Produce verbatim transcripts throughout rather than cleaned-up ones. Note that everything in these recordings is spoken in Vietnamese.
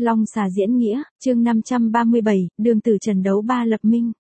Long xà diễn nghĩa, chương năm trăm ba mươi bảy, Đường Tử Trần đấu Ba Lập Minh.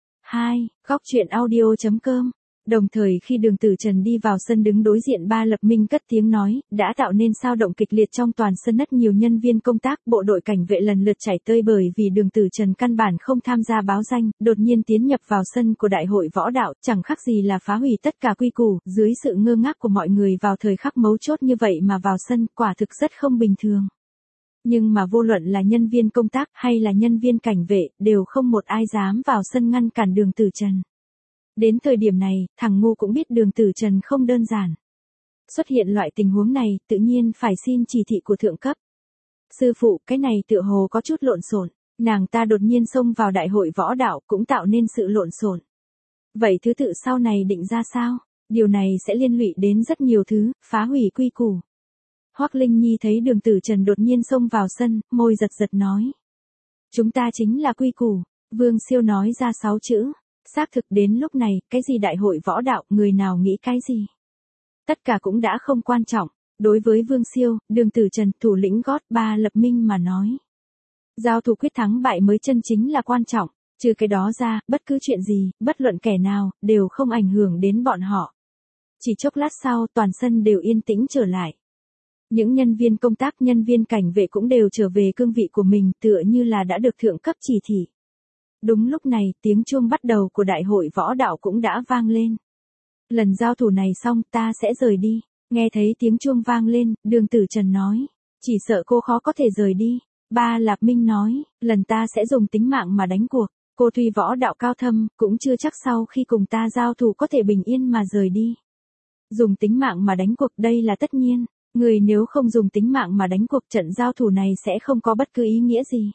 hai. Góc truyện audio chấm com. Đồng thời khi Đường Tử Trần đi vào sân đứng đối diện Ba Lập Minh cất tiếng nói, đã tạo nên sao động kịch liệt trong toàn sân. Rất nhiều nhân viên công tác, bộ đội cảnh vệ lần lượt chảy tơi bởi vì Đường Tử Trần căn bản không tham gia báo danh, đột nhiên tiến nhập vào sân của đại hội võ đạo, chẳng khác gì là phá hủy tất cả quy củ. Dưới sự ngơ ngác của mọi người vào thời khắc mấu chốt như vậy mà vào sân, quả thực rất không bình thường. Nhưng mà vô luận là nhân viên công tác hay là nhân viên cảnh vệ, đều không một ai dám vào sân ngăn cản Đường Tử Trần. Đến thời điểm này, thằng ngu cũng biết Đường Tử Trần không đơn giản. Xuất hiện loại tình huống này, tự nhiên phải xin chỉ thị của thượng cấp. Sư phụ, cái này tựa hồ có chút lộn xộn. Nàng ta đột nhiên xông vào đại hội võ đạo cũng tạo nên sự lộn xộn. Vậy thứ tự sau này định ra sao? Điều này sẽ liên lụy đến rất nhiều thứ, phá hủy quy củ. Hoắc Linh Nhi thấy Đường Tử Trần đột nhiên xông vào sân, môi giật giật nói. Chúng ta chính là quy củ. Vương Siêu nói ra sáu chữ. Xác thực đến lúc này, cái gì đại hội võ đạo, người nào nghĩ cái gì. Tất cả cũng đã không quan trọng. Đối với Vương Siêu, Đường Tử Trần, thủ lĩnh gót Ba Lập Minh mà nói. Giao thủ quyết thắng bại mới chân chính là quan trọng. Trừ cái đó ra, bất cứ chuyện gì, bất luận kẻ nào, đều không ảnh hưởng đến bọn họ. Chỉ chốc lát sau, toàn sân đều yên tĩnh trở lại. Những nhân viên công tác, nhân viên cảnh vệ cũng đều trở về cương vị của mình, tựa như là đã được thượng cấp chỉ thị. Đúng lúc này, tiếng chuông bắt đầu của đại hội võ đạo cũng đã vang lên. Lần giao thủ này xong, ta sẽ rời đi. Nghe thấy tiếng chuông vang lên, Đường Tử Trần nói. Chỉ sợ cô khó có thể rời đi. Ba Lạp Minh nói, lần ta sẽ dùng tính mạng mà đánh cuộc. Cô tuy võ đạo cao thâm, cũng chưa chắc sau khi cùng ta giao thủ có thể bình yên mà rời đi. Dùng tính mạng mà đánh cuộc đây là tất nhiên. Người nếu không dùng tính mạng mà đánh cuộc, trận giao thủ này sẽ không có bất cứ ý nghĩa gì.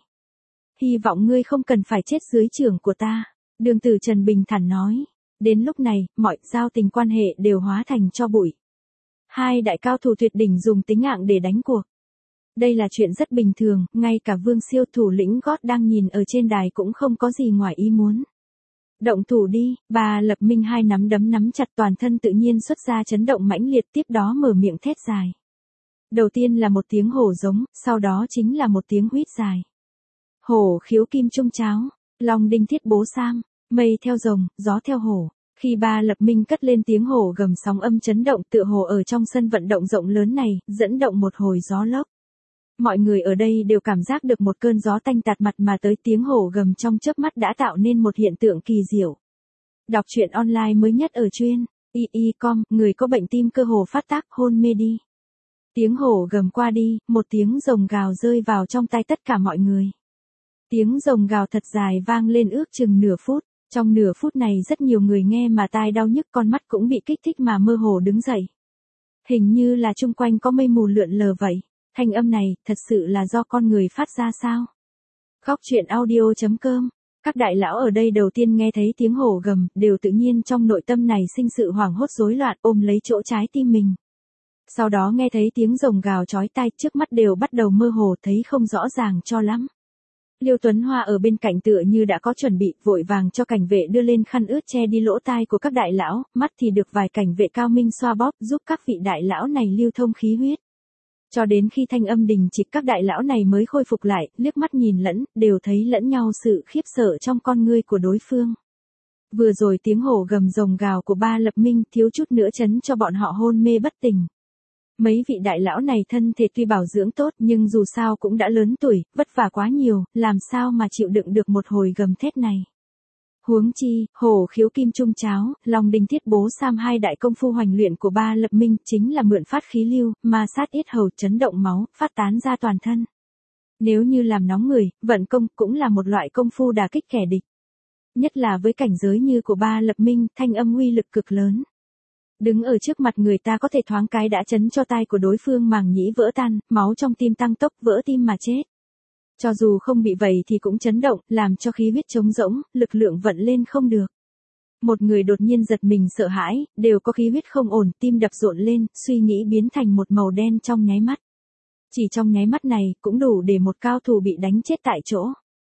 Hy vọng ngươi không cần phải chết dưới trưởng của ta. Đường Tử Trần bình thản nói. Đến lúc này, mọi giao tình quan hệ đều hóa thành tro bụi. Hai đại cao thủ tuyệt đỉnh dùng tính mạng để đánh cuộc. Đây là chuyện rất bình thường, ngay cả Vương Siêu, thủ lĩnh gót đang nhìn ở trên đài cũng không có gì ngoài ý muốn. Động thủ đi. Ba Lập Minh hai nắm đấm nắm chặt, toàn thân tự nhiên xuất ra chấn động mãnh liệt, tiếp đó mở miệng thét dài. Đầu tiên là một tiếng hổ giống, sau đó chính là một tiếng huýt dài. Hổ khiếu kim trung cháo, long đinh thiết bố sam, mây theo rồng, gió theo hổ. Khi Ba Lập Minh cất lên tiếng hổ gầm, sóng âm chấn động tựa hồ ở trong sân vận động rộng lớn này, dẫn động một hồi gió lốc. Mọi người ở đây đều cảm giác được một cơn gió tanh tạt mặt mà tới, tiếng hổ gầm trong chớp mắt đã tạo nên một hiện tượng kỳ diệu. Đọc truyện online mới nhất ở chuyên y y chấm com, người có bệnh tim cơ hồ phát tác, hôn mê đi. Tiếng hổ gầm qua đi, một tiếng rồng gào rơi vào trong tai tất cả mọi người. Tiếng rồng gào thật dài vang lên ước chừng nửa phút. Trong nửa phút này rất nhiều người nghe mà tai đau nhức, con mắt cũng bị kích thích mà mơ hồ đứng dậy. Hình như là chung quanh có mây mù lượn lờ vậy. Thanh âm này, thật sự là do con người phát ra sao? Góc truyện audio chấm com. Các đại lão ở đây đầu tiên nghe thấy tiếng hổ gầm, đều tự nhiên trong nội tâm này sinh sự hoảng hốt rối loạn, ôm lấy chỗ trái tim mình. Sau đó nghe thấy tiếng rồng gào chói tai, trước mắt đều bắt đầu mơ hồ, thấy không rõ ràng cho lắm. Liêu Tuấn Hoa ở bên cạnh tựa như đã có chuẩn bị, vội vàng cho cảnh vệ đưa lên khăn ướt che đi lỗ tai của các đại lão, mắt thì được vài cảnh vệ cao minh xoa bóp, giúp các vị đại lão này lưu thông khí huyết. Cho đến khi thanh âm đình trịch, các đại lão này mới khôi phục lại, liếc mắt nhìn lẫn, đều thấy lẫn nhau sự khiếp sợ trong con ngươi của đối phương. Vừa rồi tiếng hổ gầm rồng gào của Ba Lập Minh thiếu chút nữa chấn cho bọn họ hôn mê bất tỉnh. Mấy vị đại lão này thân thể tuy bảo dưỡng tốt, nhưng dù sao cũng đã lớn tuổi, vất vả quá nhiều, làm sao mà chịu đựng được một hồi gầm thét này. Huống chi, hổ khiếu kim trung cháo, long đinh thiết bố sam, hai đại công phu hoành luyện của Ba Lập Minh chính là mượn phát khí lưu, ma sát yết hầu, chấn động máu, phát tán ra toàn thân. Nếu như làm nóng người, vận công cũng là một loại công phu đả kích kẻ địch. Nhất là với cảnh giới như của Ba Lập Minh, thanh âm uy lực cực lớn. Đứng ở trước mặt người ta có thể thoáng cái đã chấn cho tai của đối phương màng nhĩ vỡ tan, máu trong tim tăng tốc, vỡ tim mà chết. Cho dù không bị vậy thì cũng chấn động, làm cho khí huyết trống rỗng, lực lượng vận lên không được. Một người đột nhiên giật mình sợ hãi, đều có khí huyết không ổn, tim đập rộn lên, suy nghĩ biến thành một màu đen trong nháy mắt. Chỉ trong nháy mắt này, cũng đủ để một cao thủ bị đánh chết tại chỗ.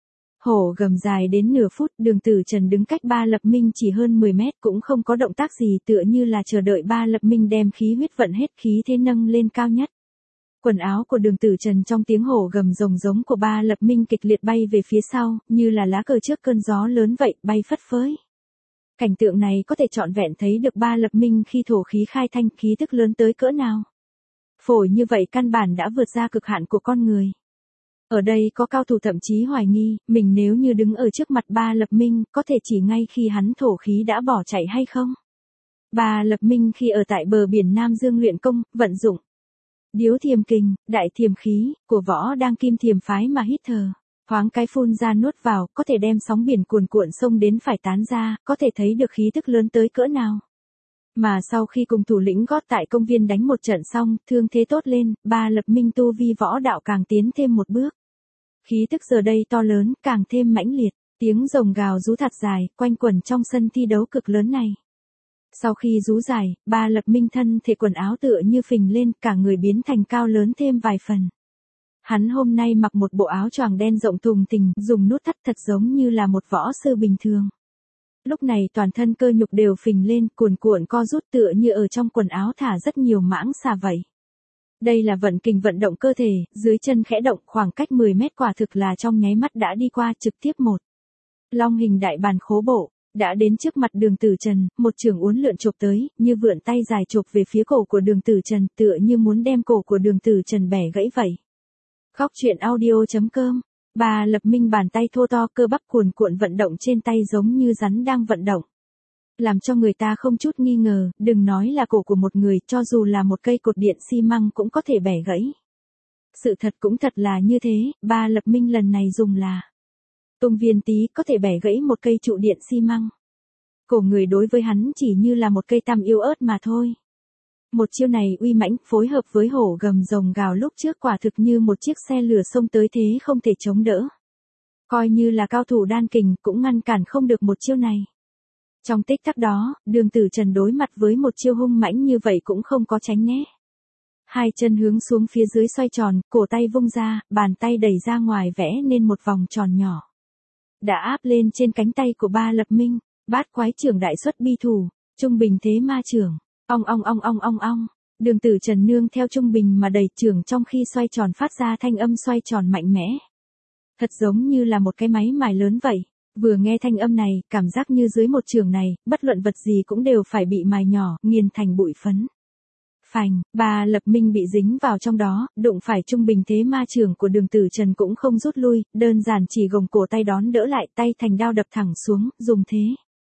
Hổ gầm dài đến nửa phút, Đường Tử Trần đứng cách Ba Lập Minh chỉ hơn mười mét, cũng không có động tác gì, tựa như là chờ đợi Ba Lập Minh đem khí huyết vận hết, khí thế nâng lên cao nhất. Quần áo của Đường Tử Trần trong tiếng hổ gầm rồng giống của Ba Lập Minh kịch liệt bay về phía sau, như là lá cờ trước cơn gió lớn vậy, bay phất phới. Cảnh tượng này có thể trọn vẹn thấy được Ba Lập Minh khi thổ khí khai thanh, khí tức lớn tới cỡ nào. Phổi như vậy căn bản đã vượt ra cực hạn của con người. Ở đây có cao thủ thậm chí hoài nghi, mình nếu như đứng ở trước mặt Ba Lập Minh, có thể chỉ ngay khi hắn thổ khí đã bỏ chạy hay không? Ba Lập Minh khi ở tại bờ biển Nam Dương luyện công, vận dụng điếu thiềm kình, đại thiềm khí, của võ đang kim thiềm phái mà hít thở. Thoáng cái phun ra nuốt vào, có thể đem sóng biển cuồn cuộn sông đến phải tán ra, có thể thấy được khí tức lớn tới cỡ nào. Mà sau khi cùng thủ lĩnh gót tại công viên đánh một trận xong, thương thế tốt lên, Ba Lập Minh tu vi võ đạo càng tiến thêm một bước. Khí tức giờ đây to lớn, càng thêm mãnh liệt, tiếng rồng gào rú thật dài, quanh quẩn trong sân thi đấu cực lớn này. Sau khi rú dài, Ba Lập Minh thân thể quần áo tựa như phình lên, cả người biến thành cao lớn thêm vài phần. Hắn hôm nay mặc một bộ áo choàng đen rộng thùng thình, dùng nút thắt thật giống như là một võ sư bình thường. Lúc này toàn thân cơ nhục đều phình lên, cuồn cuộn co rút tựa như ở trong quần áo thả rất nhiều mãng xà vậy. Đây là vận kình vận động cơ thể, dưới chân khẽ động khoảng cách mười mét quả thực là trong nháy mắt đã đi qua trực tiếp một. Long hình đại bàn khố bộ, đã đến trước mặt Đường Tử Trần, một trường uốn lượn chộp tới, như vượn tay dài chộp về phía cổ của Đường Tử Trần, tựa như muốn đem cổ của Đường Tử Trần bẻ gãy vậy. Góc truyện audio chấm com. Ba Lập Minh bàn tay thô to cơ bắp cuồn cuộn vận động trên tay giống như rắn đang vận động. Làm cho người ta không chút nghi ngờ, đừng nói là cổ của một người, cho dù là một cây cột điện xi măng cũng có thể bẻ gãy. Sự thật cũng thật là như thế, Ba Lập Minh lần này dùng là tung viên tí có thể bẻ gãy một cây trụ điện xi măng. Cổ người đối với hắn chỉ như là một cây tăm yếu ớt mà thôi. Một chiêu này uy mãnh phối hợp với hổ gầm rồng gào lúc trước quả thực như một chiếc xe lửa xông tới thế không thể chống đỡ. Coi như là cao thủ đan kình cũng ngăn cản không được một chiêu này. Trong tích tắc đó, Đường Tử Trần đối mặt với một chiêu hung mãnh như vậy cũng không có tránh né. Hai chân hướng xuống phía dưới xoay tròn, cổ tay vung ra, bàn tay đẩy ra ngoài vẽ nên một vòng tròn nhỏ. Đã áp lên trên cánh tay của Ba Lập Minh, bát quái trưởng đại xuất bi thủ, trung bình thế ma trưởng, ong ong ong ong ong ong. Đường Tử Trần nương theo trung bình mà đẩy trưởng trong khi xoay tròn phát ra thanh âm xoay tròn mạnh mẽ. Thật giống như là một cái máy mài lớn vậy. Vừa nghe thanh âm này, cảm giác như dưới một trường này, bất luận vật gì cũng đều phải bị mài nhỏ, nghiền thành bụi phấn. Phành, Ba Lập Minh bị dính vào trong đó, đụng phải trung bình thế ma trường của Đường Tử Trần cũng không rút lui, đơn giản chỉ gồng cổ tay đón đỡ lại, tay thành đao đập thẳng xuống, dùng thế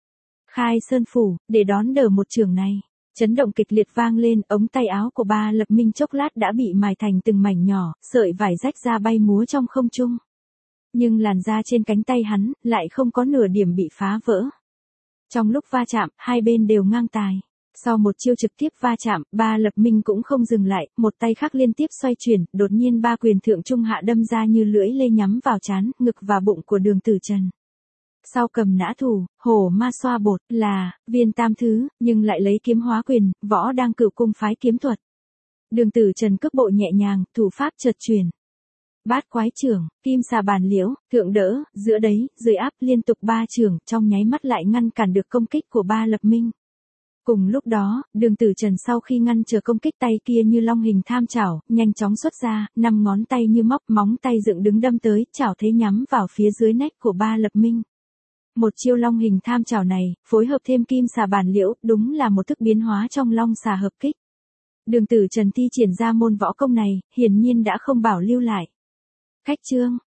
khai sơn phủ, để đón đỡ một trường này. Chấn động kịch liệt vang lên, ống tay áo của Ba Lập Minh chốc lát đã bị mài thành từng mảnh nhỏ, sợi vải rách ra bay múa trong không trung. Nhưng làn da trên cánh tay hắn, lại không có nửa điểm bị phá vỡ. Trong lúc va chạm, hai bên đều ngang tài. Sau một chiêu trực tiếp va chạm, Ba Lập Minh cũng không dừng lại, một tay khác liên tiếp xoay chuyển, đột nhiên ba quyền thượng trung hạ đâm ra như lưỡi lê nhắm vào trán, ngực và bụng của Đường Tử Trần. Sau cầm nã thủ, hổ ma xoa bột, là, viên tam thứ, nhưng lại lấy kiếm hóa quyền, võ đang cửu cung phái kiếm thuật. Đường Tử Trần cước bộ nhẹ nhàng, thủ pháp chợt chuyển. Bát quái trưởng, kim xà bàn liễu, thượng đỡ, giữa đấy, dưới áp liên tục ba trường, trong nháy mắt lại ngăn cản được công kích của Ba Lập Minh. Cùng lúc đó, Đường Tử Trần sau khi ngăn trở công kích tay kia như long hình tham chảo, nhanh chóng xuất ra, năm ngón tay như móc, móng tay dựng đứng đâm tới, chảo thế nhắm vào phía dưới nách của Ba Lập Minh. Một chiêu long hình tham chảo này, phối hợp thêm kim xà bàn liễu, đúng là một thức biến hóa trong long xà hợp kích. Đường Tử Trần thi triển ra môn võ công này, hiển nhiên đã không bảo lưu lại. Khách trương,